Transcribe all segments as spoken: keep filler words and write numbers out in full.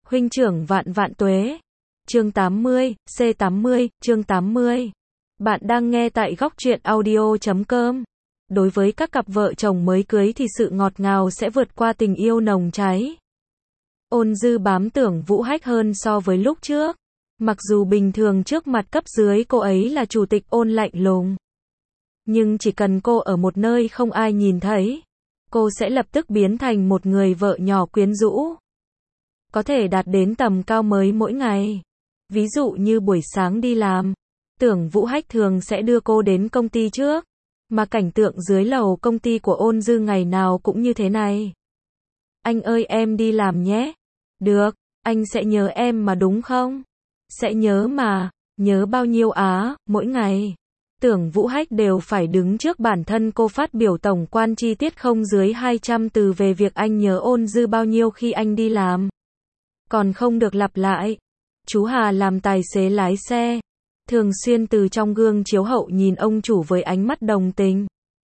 Huynh trưởng vạn vạn tuế. Chương tám mươi, C tám mươi, chương tám mươi. Bạn đang nghe tại góc truyện audio chấm com. Đối với các cặp vợ chồng mới cưới thì sự ngọt ngào sẽ vượt qua tình yêu nồng cháy. Ôn Dư bám Tưởng Vũ Hách hơn so với lúc trước. Mặc dù bình thường trước mặt cấp dưới cô ấy là chủ tịch Ôn lạnh lùng. Nhưng chỉ cần cô ở một nơi không ai nhìn thấy, cô sẽ lập tức biến thành một người vợ nhỏ quyến rũ. Có thể đạt đến tầm cao mới mỗi ngày. Ví dụ như buổi sáng đi làm, Tưởng Vũ Hách thường sẽ đưa cô đến công ty trước. Mà cảnh tượng dưới lầu công ty của Ôn Dư ngày nào cũng như thế này. Anh ơi em đi làm nhé. Được, anh sẽ nhớ em mà đúng không? Sẽ nhớ mà, nhớ bao nhiêu á, mỗi ngày. Tưởng Vũ Hách đều phải đứng trước bản thân cô phát biểu tổng quan chi tiết không dưới hai trăm từ về việc anh nhớ Ôn Dư bao nhiêu khi anh đi làm. Còn không được lặp lại. Chú Hà làm tài xế lái xe, thường xuyên từ trong gương chiếu hậu nhìn ông chủ với ánh mắt đồng tình.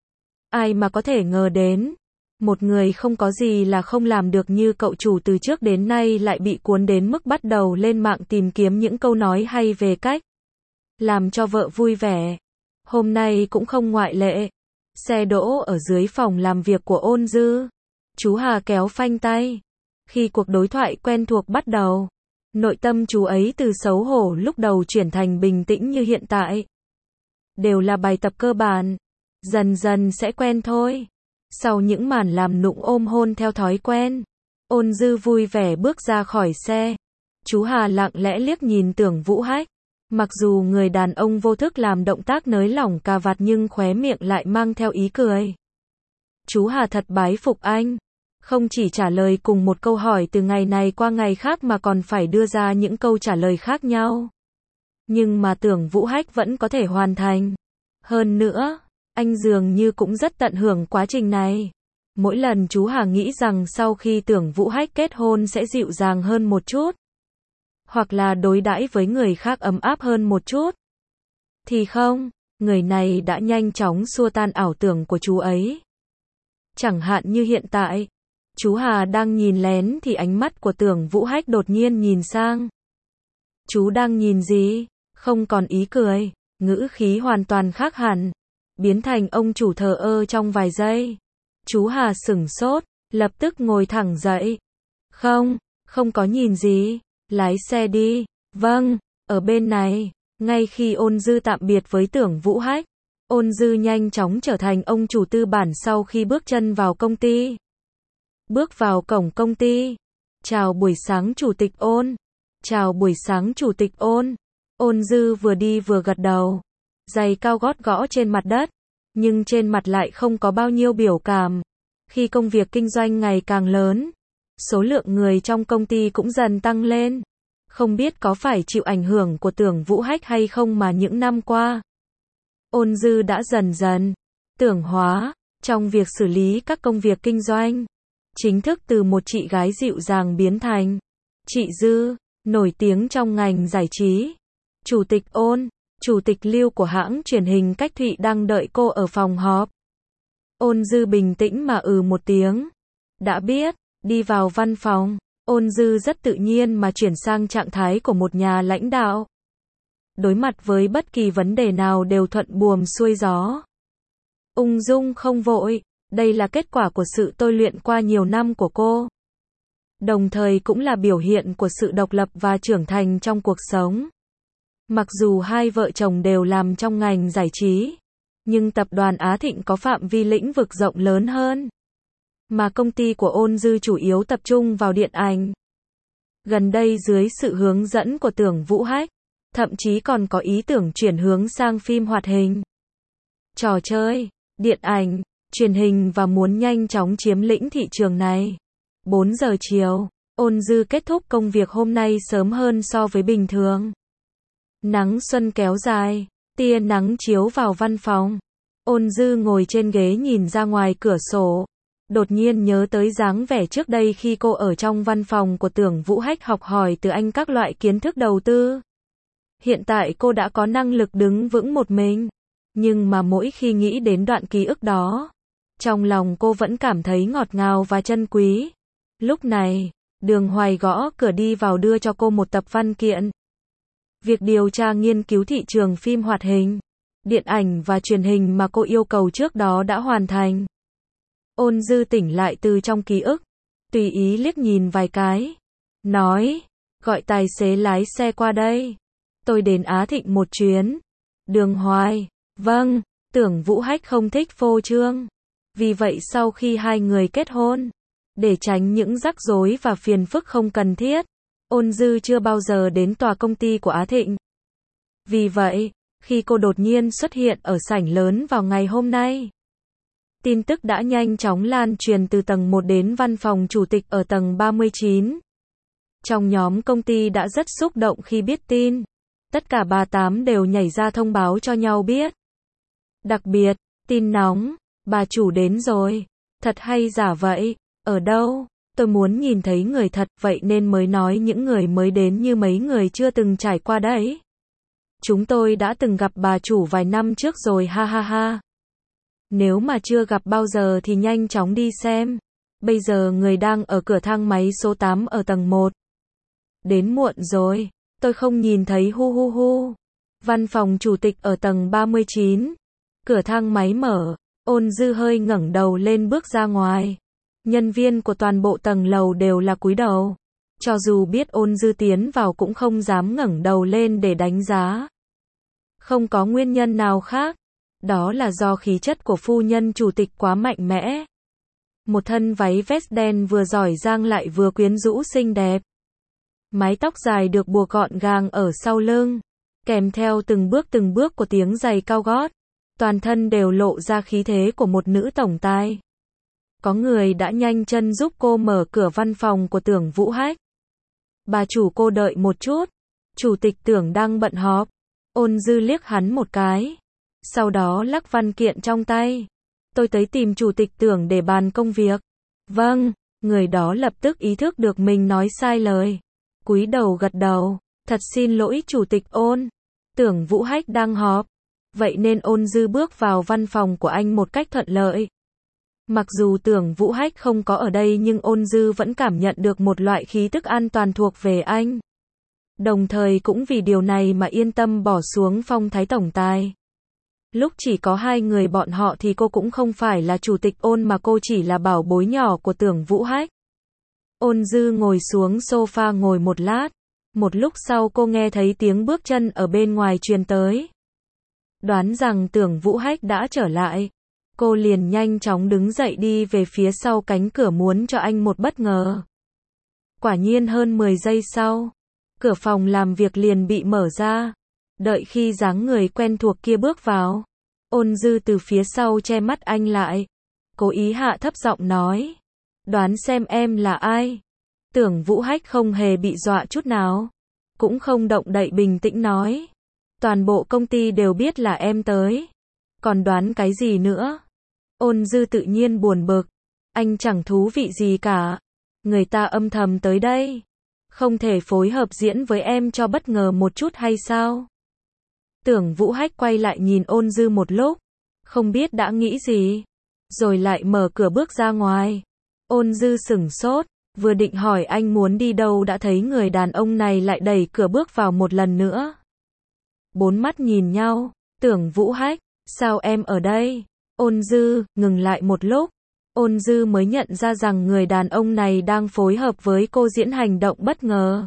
Ai mà có thể ngờ đến, một người không có gì là không làm được như cậu chủ từ trước đến nay lại bị cuốn đến mức bắt đầu lên mạng tìm kiếm những câu nói hay về cách làm cho vợ vui vẻ. Hôm nay cũng không ngoại lệ. Xe đỗ ở dưới phòng làm việc của Ôn Dư. Chú Hà kéo phanh tay. Khi cuộc đối thoại quen thuộc bắt đầu, nội tâm chú ấy từ xấu hổ lúc đầu chuyển thành bình tĩnh như hiện tại. Đều là bài tập cơ bản, dần dần sẽ quen thôi. Sau những màn làm nũng ôm hôn theo thói quen, Ôn Dư vui vẻ bước ra khỏi xe. Chú Hà lặng lẽ liếc nhìn Tưởng Vũ Hách. Mặc dù người đàn ông vô thức làm động tác nới lỏng cà vạt nhưng khóe miệng lại mang theo ý cười. Chú Hà thật bái phục anh. Không chỉ trả lời cùng một câu hỏi từ ngày này qua ngày khác mà còn phải đưa ra những câu trả lời khác nhau. Nhưng mà Tưởng Vũ Hách vẫn có thể hoàn thành. Hơn nữa, anh dường như cũng rất tận hưởng quá trình này. Mỗi lần chú Hà nghĩ rằng sau khi Tưởng Vũ Hách kết hôn sẽ dịu dàng hơn một chút, hoặc là đối đãi với người khác ấm áp hơn một chút. Thì không, người này đã nhanh chóng xua tan ảo tưởng của chú ấy. Chẳng hạn như hiện tại, chú Hà đang nhìn lén thì ánh mắt của Tưởng Vũ Hách đột nhiên nhìn sang. Chú đang nhìn gì? Không còn ý cười, ngữ khí hoàn toàn khác hẳn, biến thành ông chủ thờ ơ trong vài giây. Chú Hà sửng sốt, lập tức ngồi thẳng dậy. Không, không có nhìn gì, lái xe đi. Vâng, ở bên này. Ngay khi Ôn Dư tạm biệt với Tưởng Vũ Hách, Ôn Dư nhanh chóng trở thành ông chủ tư bản sau khi bước chân vào công ty. Bước vào cổng công ty. Chào buổi sáng chủ tịch Ôn. Chào buổi sáng chủ tịch Ôn. Ôn Dư vừa đi vừa gật đầu. Giày cao gót gõ trên mặt đất. Nhưng trên mặt lại không có bao nhiêu biểu cảm. Khi công việc kinh doanh ngày càng lớn, số lượng người trong công ty cũng dần tăng lên. Không biết có phải chịu ảnh hưởng của Tưởng Vũ Hách hay không mà những năm qua, Ôn Dư đã dần dần tưởng hóa trong việc xử lý các công việc kinh doanh. Chính thức từ một chị gái dịu dàng biến thành chị Dư, nổi tiếng trong ngành giải trí. Chủ tịch Ôn, chủ tịch Lưu của hãng truyền hình Cách Thụy đang đợi cô ở phòng họp. Ôn Dư bình tĩnh mà ừ một tiếng. Đã biết, đi vào văn phòng. Ôn Dư rất tự nhiên mà chuyển sang trạng thái của một nhà lãnh đạo. Đối mặt với bất kỳ vấn đề nào đều thuận buồm xuôi gió. Ung dung không vội, đây là kết quả của sự tôi luyện qua nhiều năm của cô. Đồng thời cũng là biểu hiện của sự độc lập và trưởng thành trong cuộc sống. Mặc dù hai vợ chồng đều làm trong ngành giải trí, nhưng tập đoàn Á Thịnh có phạm vi lĩnh vực rộng lớn hơn. Mà công ty của Ôn Dư chủ yếu tập trung vào điện ảnh. Gần đây dưới sự hướng dẫn của Tưởng Vũ Hách, thậm chí còn có ý tưởng chuyển hướng sang phim hoạt hình, trò chơi, điện ảnh, truyền hình và muốn nhanh chóng chiếm lĩnh thị trường này. bốn giờ chiều, Ôn Dư kết thúc công việc hôm nay sớm hơn so với bình thường. Nắng xuân kéo dài, tia nắng chiếu vào văn phòng. Ôn Dư ngồi trên ghế nhìn ra ngoài cửa sổ. Đột nhiên nhớ tới dáng vẻ trước đây khi cô ở trong văn phòng của Tưởng Vũ Hách học hỏi từ anh các loại kiến thức đầu tư. Hiện tại cô đã có năng lực đứng vững một mình. Nhưng mà mỗi khi nghĩ đến đoạn ký ức đó, trong lòng cô vẫn cảm thấy ngọt ngào và trân quý. Lúc này, Đường Hoài gõ cửa đi vào đưa cho cô một tập văn kiện. Việc điều tra nghiên cứu thị trường phim hoạt hình, điện ảnh và truyền hình mà cô yêu cầu trước đó đã hoàn thành. Ôn Dư tỉnh lại từ trong ký ức, tùy ý liếc nhìn vài cái, nói, gọi tài xế lái xe qua đây. Tôi đến Á Thịnh một chuyến. Đường Hoài, vâng, Tưởng Vũ Hách không thích phô trương. Vì vậy sau khi hai người kết hôn, để tránh những rắc rối và phiền phức không cần thiết, Ôn Dư chưa bao giờ đến tòa công ty của Á Thịnh. Vì vậy, khi cô đột nhiên xuất hiện ở sảnh lớn vào ngày hôm nay, tin tức đã nhanh chóng lan truyền từ tầng một đến văn phòng chủ tịch ở tầng ba mươi chín. Trong nhóm công ty đã rất xúc động khi biết tin. Tất cả bà tám đều nhảy ra thông báo cho nhau biết. Đặc biệt, tin nóng, bà chủ đến rồi. Thật hay giả vậy? Ở đâu? Tôi muốn nhìn thấy người thật, vậy nên mới nói những người mới đến như mấy người chưa từng trải qua đấy. Chúng tôi đã từng gặp bà chủ vài năm trước rồi ha ha ha. Nếu mà chưa gặp bao giờ thì nhanh chóng đi xem. Bây giờ người đang ở cửa thang máy số tám ở tầng một. Đến muộn rồi, tôi không nhìn thấy hu hu hu. Văn phòng chủ tịch ở tầng ba mươi chín. Cửa thang máy mở, Ôn Dư hơi ngẩng đầu lên bước ra ngoài. Nhân viên của toàn bộ tầng lầu đều là cúi đầu. Cho dù biết Ôn Dư tiến vào cũng không dám ngẩng đầu lên để đánh giá. Không có nguyên nhân nào khác. Đó là do khí chất của phu nhân chủ tịch quá mạnh mẽ. Một thân váy vest đen vừa giỏi giang lại vừa quyến rũ xinh đẹp. Mái tóc dài được buộc gọn gàng ở sau lưng, kèm theo từng bước từng bước của tiếng giày cao gót. Toàn thân đều lộ ra khí thế của một nữ tổng tài. Có người đã nhanh chân giúp cô mở cửa văn phòng của Tưởng Vũ Hách. Bà chủ cô đợi một chút. Chủ tịch Tưởng đang bận họp. Ôn Dư liếc hắn một cái. Sau đó lắc văn kiện trong tay. Tôi tới tìm chủ tịch Tưởng để bàn công việc. Vâng, người đó lập tức ý thức được mình nói sai lời. Cúi đầu gật đầu. Thật xin lỗi chủ tịch Ôn. Tưởng Vũ Hách đang họp. Vậy nên Ôn Dư bước vào văn phòng của anh một cách thuận lợi. Mặc dù Tưởng Vũ Hách không có ở đây nhưng Ôn Dư vẫn cảm nhận được một loại khí tức an toàn thuộc về anh. Đồng thời cũng vì điều này mà yên tâm bỏ xuống phong thái tổng tài. Lúc chỉ có hai người bọn họ thì cô cũng không phải là chủ tịch Ôn mà cô chỉ là bảo bối nhỏ của Tưởng Vũ Hách. Ôn Dư ngồi xuống sofa ngồi một lát. Một lúc sau cô nghe thấy tiếng bước chân ở bên ngoài truyền tới. Đoán rằng Tưởng Vũ Hách đã trở lại. Cô liền nhanh chóng đứng dậy đi về phía sau cánh cửa muốn cho anh một bất ngờ. Quả nhiên hơn mười giây sau, cửa phòng làm việc liền bị mở ra. Đợi khi dáng người quen thuộc kia bước vào, Ôn Dư từ phía sau che mắt anh lại. Cố ý hạ thấp giọng nói. Đoán xem em là ai? Tưởng Vũ Hách không hề bị dọa chút nào. Cũng không động đậy bình tĩnh nói. Toàn bộ công ty đều biết là em tới. Còn đoán cái gì nữa? Ôn Dư tự nhiên buồn bực. Anh chẳng thú vị gì cả. Người ta âm thầm tới đây. Không thể phối hợp diễn với em cho bất ngờ một chút hay sao? Tưởng Vũ Hách quay lại nhìn Ôn Dư một lúc. Không biết đã nghĩ gì. Rồi lại mở cửa bước ra ngoài. Ôn Dư sửng sốt. Vừa định hỏi anh muốn đi đâu đã thấy người đàn ông này lại đẩy cửa bước vào một lần nữa. Bốn mắt nhìn nhau. Tưởng Vũ Hách, sao em ở đây? Ôn Dư, ngừng lại một lúc. Ôn Dư mới nhận ra rằng người đàn ông này đang phối hợp với cô diễn hành động bất ngờ.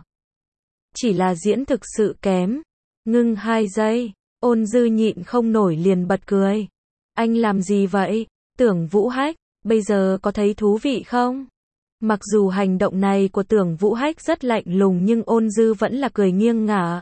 Chỉ là diễn thực sự kém. Ngưng hai giây. Ôn Dư nhịn không nổi liền bật cười. Anh làm gì vậy? Tưởng Vũ Hách, bây giờ có thấy thú vị không? Mặc dù hành động này của Tưởng Vũ Hách rất lạnh lùng nhưng Ôn Dư vẫn là cười nghiêng ngả.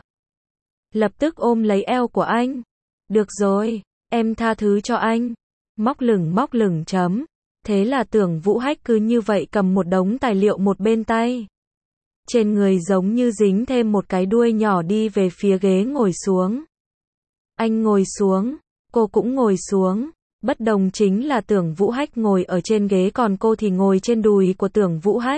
Lập tức ôm lấy eo của anh. Được rồi, em tha thứ cho anh. Móc lửng móc lửng chấm. Thế là Tưởng Vũ Hách cứ như vậy cầm một đống tài liệu một bên tay. Trên người giống như dính thêm một cái đuôi nhỏ đi về phía ghế ngồi xuống. Anh ngồi xuống, cô cũng ngồi xuống. Bất đồng chính là Tưởng Vũ Hách ngồi ở trên ghế còn cô thì ngồi trên đùi của Tưởng Vũ Hách.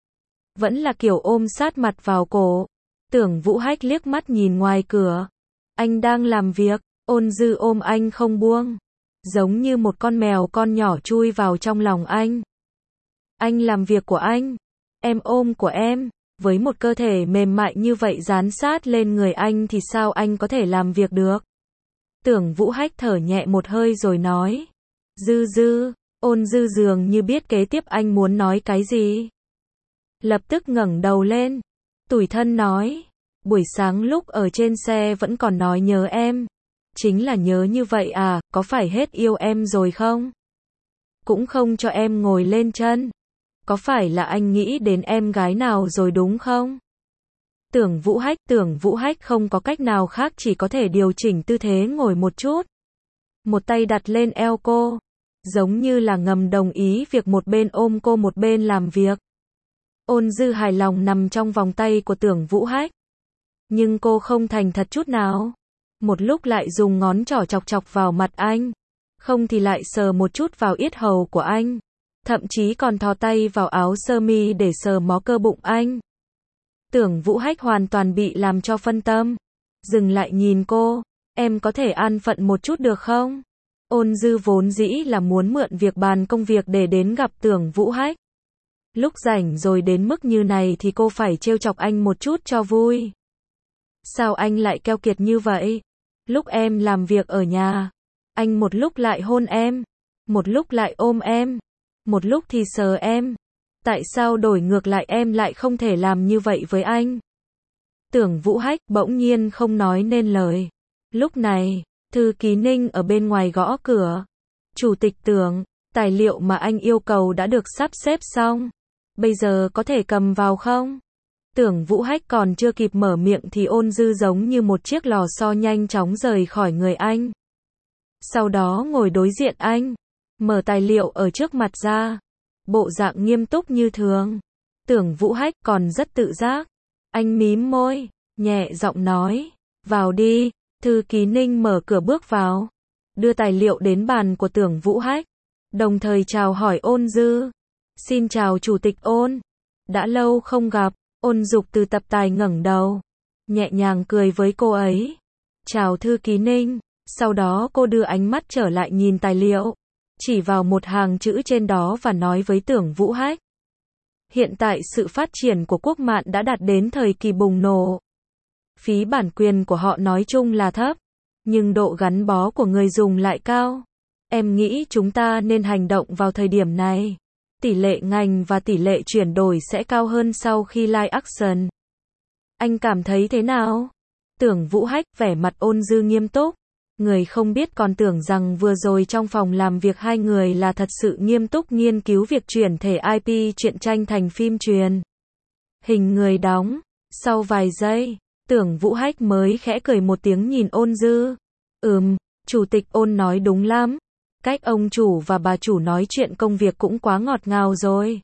Vẫn là kiểu ôm sát mặt vào cổ. Tưởng Vũ Hách liếc mắt nhìn ngoài cửa. Anh đang làm việc. Ôn Dư ôm anh không buông. Giống như một con mèo con nhỏ chui vào trong lòng anh. Anh làm việc của anh. em ôm của em, với một cơ thể mềm mại như vậy dán sát lên người anh thì sao anh có thể làm việc được? Tưởng Vũ Hách thở nhẹ một hơi rồi nói. Dư dư, Ôn Dư dường như biết kế tiếp anh muốn nói cái gì. Lập tức ngẩng đầu lên, tủi thân nói. Buổi sáng lúc ở trên xe vẫn còn nói nhớ em. Chính là nhớ như vậy à, có phải hết yêu em rồi không? Cũng không cho em ngồi lên chân. Có phải là anh nghĩ đến em gái nào rồi đúng không? Tưởng Vũ Hách, Tưởng Vũ Hách không có cách nào khác chỉ có thể điều chỉnh tư thế ngồi một chút. Một tay đặt lên eo cô, giống như là ngầm đồng ý việc một bên ôm cô một bên làm việc. Ôn Dư hài lòng nằm trong vòng tay của Tưởng Vũ Hách. Nhưng cô không thành thật chút nào. Một lúc lại dùng ngón trỏ chọc chọc vào mặt anh. Không thì lại sờ một chút vào yết hầu của anh. Thậm chí còn thò tay vào áo sơ mi để sờ mó cơ bụng anh. Tưởng Vũ Hách hoàn toàn bị làm cho phân tâm. Dừng lại nhìn cô. Em có thể an phận một chút được không? Ôn Dư vốn dĩ là muốn mượn việc bàn công việc để đến gặp Tưởng Vũ Hách. Lúc rảnh rồi đến mức như này thì cô phải trêu chọc anh một chút cho vui. Sao anh lại keo kiệt như vậy? Lúc em làm việc ở nhà, anh một lúc lại hôn em, một lúc lại ôm em, một lúc thì sờ em. Tại sao đổi ngược lại em lại không thể làm như vậy với anh? Tưởng Vũ Hách bỗng nhiên không nói nên lời. Lúc này, thư ký Ninh ở bên ngoài gõ cửa. Chủ tịch Tưởng, tài liệu mà anh yêu cầu đã được sắp xếp xong. Bây giờ có thể cầm vào không? Tưởng Vũ Hách còn chưa kịp mở miệng thì Ôn Dư giống như một chiếc lò xo nhanh chóng rời khỏi người anh. Sau đó ngồi đối diện anh, mở tài liệu ở trước mặt ra. Bộ dạng nghiêm túc như thường. Tưởng Vũ Hách còn rất tự giác. Anh mím môi, nhẹ giọng nói, vào đi. Thư ký Ninh mở cửa bước vào, đưa tài liệu đến bàn của Tưởng Vũ Hách, đồng thời chào hỏi Ôn Dư. Xin chào Chủ tịch Ôn, đã lâu không gặp. Ôn Dục từ tập tài ngẩng đầu, nhẹ nhàng cười với cô ấy. Chào thư ký Ninh. Sau đó cô đưa ánh mắt trở lại nhìn tài liệu, chỉ vào một hàng chữ trên đó và nói với Tưởng Vũ Hách. Hiện tại sự phát triển của Quốc Mạn đã đạt đến thời kỳ bùng nổ. Phí bản quyền của họ nói chung là thấp, nhưng độ gắn bó của người dùng lại cao. Em nghĩ chúng ta nên hành động vào thời điểm này. Tỷ lệ ngành và tỷ lệ chuyển đổi sẽ cao hơn sau khi live action. Anh cảm thấy thế nào? Tưởng Vũ Hách vẻ mặt Ôn Dư nghiêm túc. Người không biết còn tưởng rằng vừa rồi trong phòng làm việc hai người là thật sự nghiêm túc nghiên cứu việc chuyển thể i pê truyện tranh thành phim truyền hình người đóng. Sau vài giây, Tưởng Vũ Hách mới khẽ cười một tiếng nhìn Ôn Dư. Ừm, Chủ tịch Ôn nói đúng lắm. Cách ông chủ và bà chủ nói chuyện công việc cũng quá ngọt ngào rồi.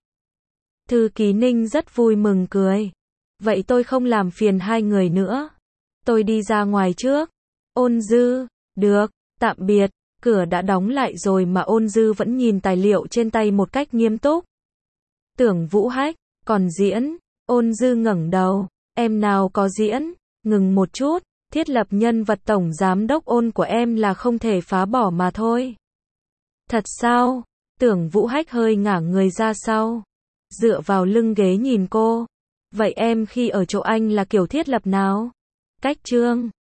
Thư ký Ninh rất vui mừng cười. Vậy tôi không làm phiền hai người nữa. Tôi đi ra ngoài trước. Ôn Dư, được, tạm biệt. Cửa đã đóng lại rồi mà Ôn Dư vẫn nhìn tài liệu trên tay một cách nghiêm túc. Tưởng Vũ Hách, còn diễn? Ôn Dư ngẩng đầu. Em nào có diễn? Ngừng một chút. Thiết lập nhân vật tổng giám đốc Ôn của em là không thể phá bỏ mà thôi. Thật sao? Tưởng Vũ Hách hơi ngả người ra sau, dựa vào lưng ghế nhìn cô. Vậy em khi ở chỗ anh là kiểu thiết lập nào? Cách chương